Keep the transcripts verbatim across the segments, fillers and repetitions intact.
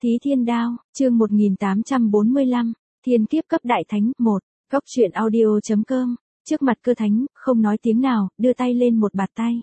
Thí Thiên Đao, chương một nghìn tám trăm bốn mươi lăm, Thiên Kiếp cấp đại thánh, một, Góc truyện audio.com, trước mặt Cơ Thánh, không nói tiếng nào, đưa tay lên một bạt tay.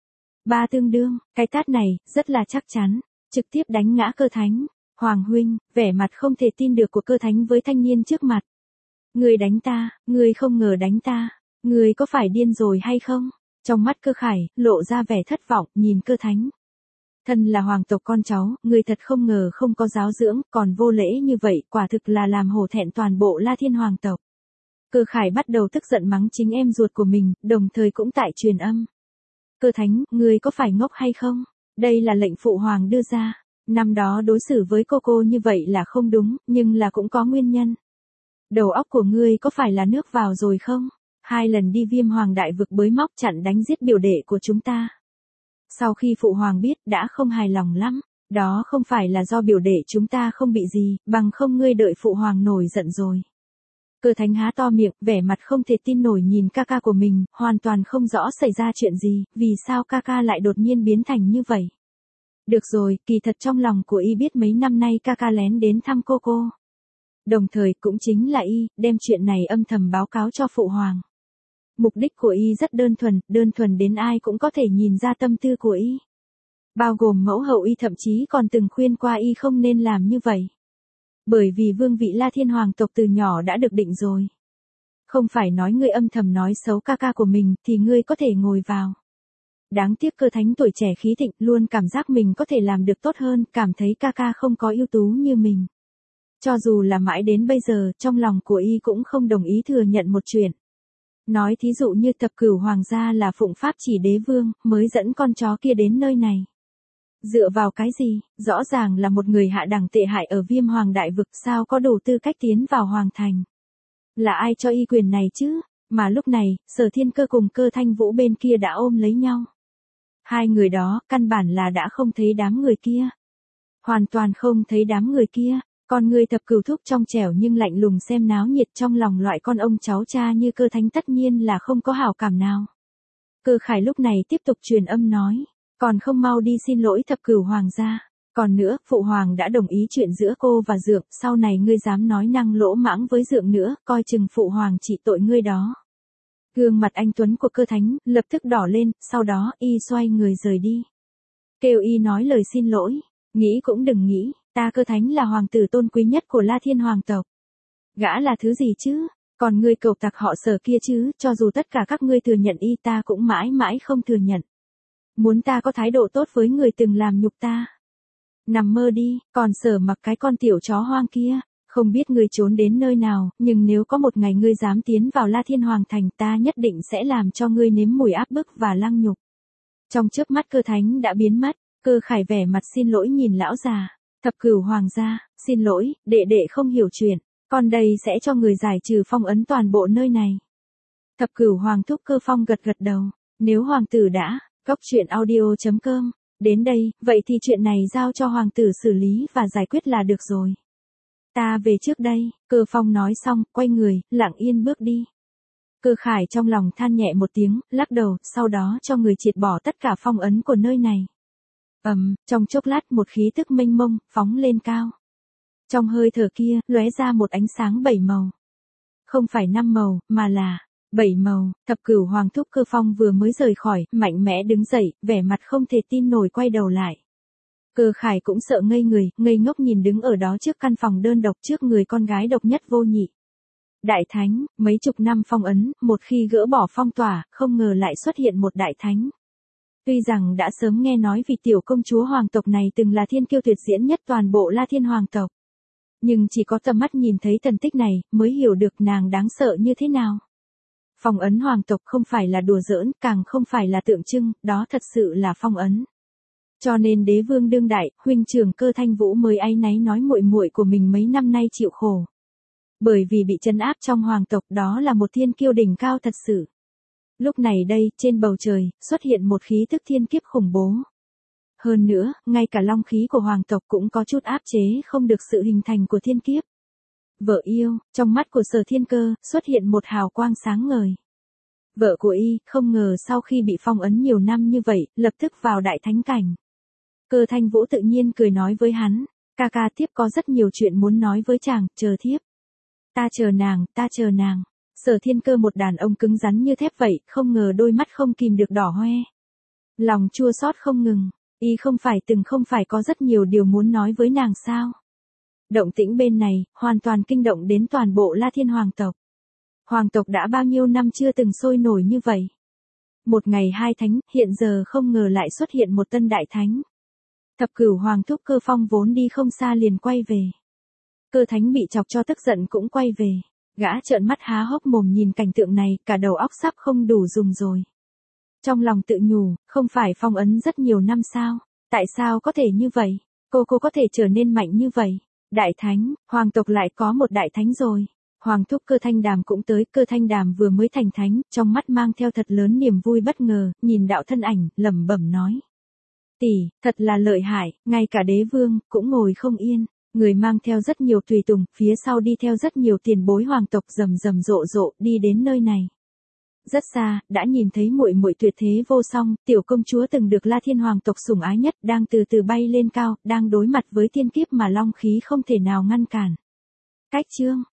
Ba tương đương, cái tát này, rất là chắc chắn, trực tiếp đánh ngã Cơ Thánh. Hoàng huynh, vẻ mặt không thể tin được của Cơ Thánh với thanh niên trước mặt. Người đánh ta, người không ngờ đánh ta, người có phải điên rồi hay không? Trong mắt Cơ Khải, lộ ra vẻ thất vọng, nhìn Cơ Thánh. Thân là hoàng tộc con cháu, người thật không ngờ không có giáo dưỡng, còn vô lễ như vậy, quả thực là làm hổ thẹn toàn bộ La Thiên hoàng tộc. Cơ Khải bắt đầu tức giận mắng chính em ruột của mình, đồng thời cũng tại truyền âm. Cơ Thánh, người có phải ngốc hay không? Đây là lệnh phụ hoàng đưa ra. Năm đó đối xử với cô cô như vậy là không đúng, nhưng là cũng có nguyên nhân. Đầu óc của ngươi có phải là nước vào rồi không? Hai lần đi Viêm Hoàng đại vực bới móc chặn đánh giết biểu đệ của chúng ta. Sau khi phụ hoàng biết đã không hài lòng lắm, đó không phải là do biểu đệ chúng ta không bị gì, bằng không ngươi đợi phụ hoàng nổi giận rồi. Cơ Thánh há to miệng, vẻ mặt không thể tin nổi nhìn ca ca của mình, hoàn toàn không rõ xảy ra chuyện gì, vì sao ca ca lại đột nhiên biến thành như vậy. Được rồi, kỳ thật trong lòng của y biết mấy năm nay ca ca lén đến thăm cô cô. Đồng thời cũng chính là y, đem chuyện này âm thầm báo cáo cho phụ hoàng. Mục đích của y rất đơn thuần, đơn thuần đến ai cũng có thể nhìn ra tâm tư của y. Bao gồm mẫu hậu y thậm chí còn từng khuyên qua y không nên làm như vậy. Bởi vì vương vị La Thiên hoàng tộc từ nhỏ đã được định rồi. Không phải nói ngươi âm thầm nói xấu ca ca của mình thì ngươi có thể ngồi vào. Đáng tiếc Cơ Thánh tuổi trẻ khí thịnh luôn cảm giác mình có thể làm được tốt hơn, cảm thấy ca ca không có ưu tú như mình. Cho dù là mãi đến bây giờ, trong lòng của y cũng không đồng ý thừa nhận một chuyện. Nói thí dụ như Thập Cửu hoàng gia là phụng pháp chỉ đế vương, mới dẫn con chó kia đến nơi này. Dựa vào cái gì, rõ ràng là một người hạ đẳng tệ hại ở Viêm Hoàng đại vực, sao có đủ tư cách tiến vào hoàng thành. Là ai cho y quyền này chứ, mà lúc này, Sở Thiên Cơ cùng Cơ Thanh Vũ bên kia đã ôm lấy nhau. Hai người đó, căn bản là đã không thấy đám người kia. Hoàn toàn không thấy đám người kia. Con người Thập Cửu thúc trong trẻo nhưng lạnh lùng xem náo nhiệt, trong lòng loại con ông cháu cha như Cơ Thánh tất nhiên là không có hảo cảm nào. Cơ Khải lúc này tiếp tục truyền âm nói, còn không mau đi xin lỗi Thập Cửu hoàng gia. Còn nữa, phụ hoàng đã đồng ý chuyện giữa cô và Dượng, sau này ngươi dám nói năng lỗ mãng với Dượng nữa, coi chừng phụ hoàng trị tội ngươi đó. Gương mặt anh tuấn của Cơ Thánh lập tức đỏ lên, sau đó y xoay người rời đi. Kêu y nói lời xin lỗi, nghĩ cũng đừng nghĩ. Ta Cơ Thánh là hoàng tử tôn quý nhất của La Thiên hoàng tộc. Gã là thứ gì chứ? Còn ngươi cẩu tặc họ Sở kia chứ, cho dù tất cả các ngươi thừa nhận y ta cũng mãi mãi không thừa nhận. Muốn ta có thái độ tốt với người từng làm nhục ta. Nằm mơ đi, còn Sở mặc cái con tiểu chó hoang kia, không biết ngươi trốn đến nơi nào, nhưng nếu có một ngày ngươi dám tiến vào La Thiên hoàng thành, ta nhất định sẽ làm cho ngươi nếm mùi áp bức và lăng nhục. Trong chớp mắt Cơ Thánh đã biến mất, Cơ Khải vẻ mặt xin lỗi nhìn lão già. Thập Cửu hoàng gia, xin lỗi, đệ đệ không hiểu chuyện, con đây sẽ cho người giải trừ phong ấn toàn bộ nơi này. Thập Cửu hoàng thúc Cơ Phong gật gật đầu, nếu hoàng tử đã, Góc truyện audio.com, đến đây, vậy thì chuyện này giao cho hoàng tử xử lý và giải quyết là được rồi. Ta về trước đây, Cơ Phong nói xong, quay người, lặng yên bước đi. Cơ Khải trong lòng than nhẹ một tiếng, lắc đầu, sau đó cho người triệt bỏ tất cả phong ấn của nơi này. Ầm, um, trong chốc lát một khí tức mênh mông, phóng lên cao. Trong hơi thở kia, lóe ra một ánh sáng bảy màu. Không phải năm màu, mà là bảy màu. Thập Cửu hoàng thúc Cơ Phong vừa mới rời khỏi, mạnh mẽ đứng dậy, vẻ mặt không thể tin nổi quay đầu lại. Cơ Khải cũng sợ ngây người, ngây ngốc nhìn đứng ở đó trước căn phòng đơn độc trước người con gái độc nhất vô nhị. Đại thánh, mấy chục năm phong ấn, một khi gỡ bỏ phong tỏa, không ngờ lại xuất hiện một đại thánh. Tuy rằng đã sớm nghe nói vị tiểu công chúa hoàng tộc này từng là thiên kiêu tuyệt diễn nhất toàn bộ La Thiên hoàng tộc. Nhưng chỉ có tầm mắt nhìn thấy thần tích này, mới hiểu được nàng đáng sợ như thế nào. Phong ấn hoàng tộc không phải là đùa giỡn, càng không phải là tượng trưng, đó thật sự là phong ấn. Cho nên đế vương đương đại, huynh trưởng Cơ Thanh Vũ mới áy náy nói muội muội của mình mấy năm nay chịu khổ. Bởi vì bị trấn áp trong hoàng tộc, đó là một thiên kiêu đỉnh cao thật sự. Lúc này đây, trên bầu trời, xuất hiện một khí tức thiên kiếp khủng bố. Hơn nữa, ngay cả long khí của hoàng tộc cũng có chút áp chế không được sự hình thành của thiên kiếp. Vợ yêu, trong mắt của Sở Thiên Cơ, xuất hiện một hào quang sáng ngời. Vợ của y, không ngờ sau khi bị phong ấn nhiều năm như vậy, lập tức vào đại thánh cảnh. Cơ Thanh Vũ tự nhiên cười nói với hắn, Ca ca thiếp có rất nhiều chuyện muốn nói với chàng, chờ thiếp. Ta chờ nàng, ta chờ nàng. Sở Thiên Cơ một đàn ông cứng rắn như thép vậy, không ngờ đôi mắt không kìm được đỏ hoe. Lòng chua xót không ngừng, y không phải từng không phải có rất nhiều điều muốn nói với nàng sao. Động tĩnh bên này, hoàn toàn kinh động đến toàn bộ La Thiên Hoàng tộc. Hoàng tộc đã bao nhiêu năm chưa từng sôi nổi như vậy. Một ngày hai thánh, hiện giờ không ngờ lại xuất hiện một tân đại thánh. Thập cửu hoàng thúc Cơ Phong vốn đi không xa liền quay về. Cơ thánh bị chọc cho tức giận cũng quay về. Gã trợn mắt há hốc mồm nhìn cảnh tượng này, cả đầu óc sắp không đủ dùng rồi. Trong lòng tự nhủ, không phải phong ấn rất nhiều năm sao? Tại sao có thể như vậy? Cô cô có thể trở nên mạnh như vậy? Đại thánh, hoàng tộc lại có một đại thánh rồi. Hoàng thúc Cơ Thanh Đàm cũng tới, Cơ Thanh Đàm vừa mới thành thánh, trong mắt mang theo thật lớn niềm vui bất ngờ, nhìn đạo thân ảnh, lẩm bẩm nói. Tỷ, thật là lợi hại, ngay cả đế vương, cũng ngồi không yên. Người mang theo rất nhiều tùy tùng, phía sau đi theo rất nhiều tiền bối hoàng tộc rầm rầm rộ rộ, đi đến nơi này. Rất xa, đã nhìn thấy muội muội tuyệt thế vô song, tiểu công chúa từng được La Thiên Hoàng tộc sủng ái nhất, đang từ từ bay lên cao, đang đối mặt với thiên kiếp mà long khí không thể nào ngăn cản. Cách chương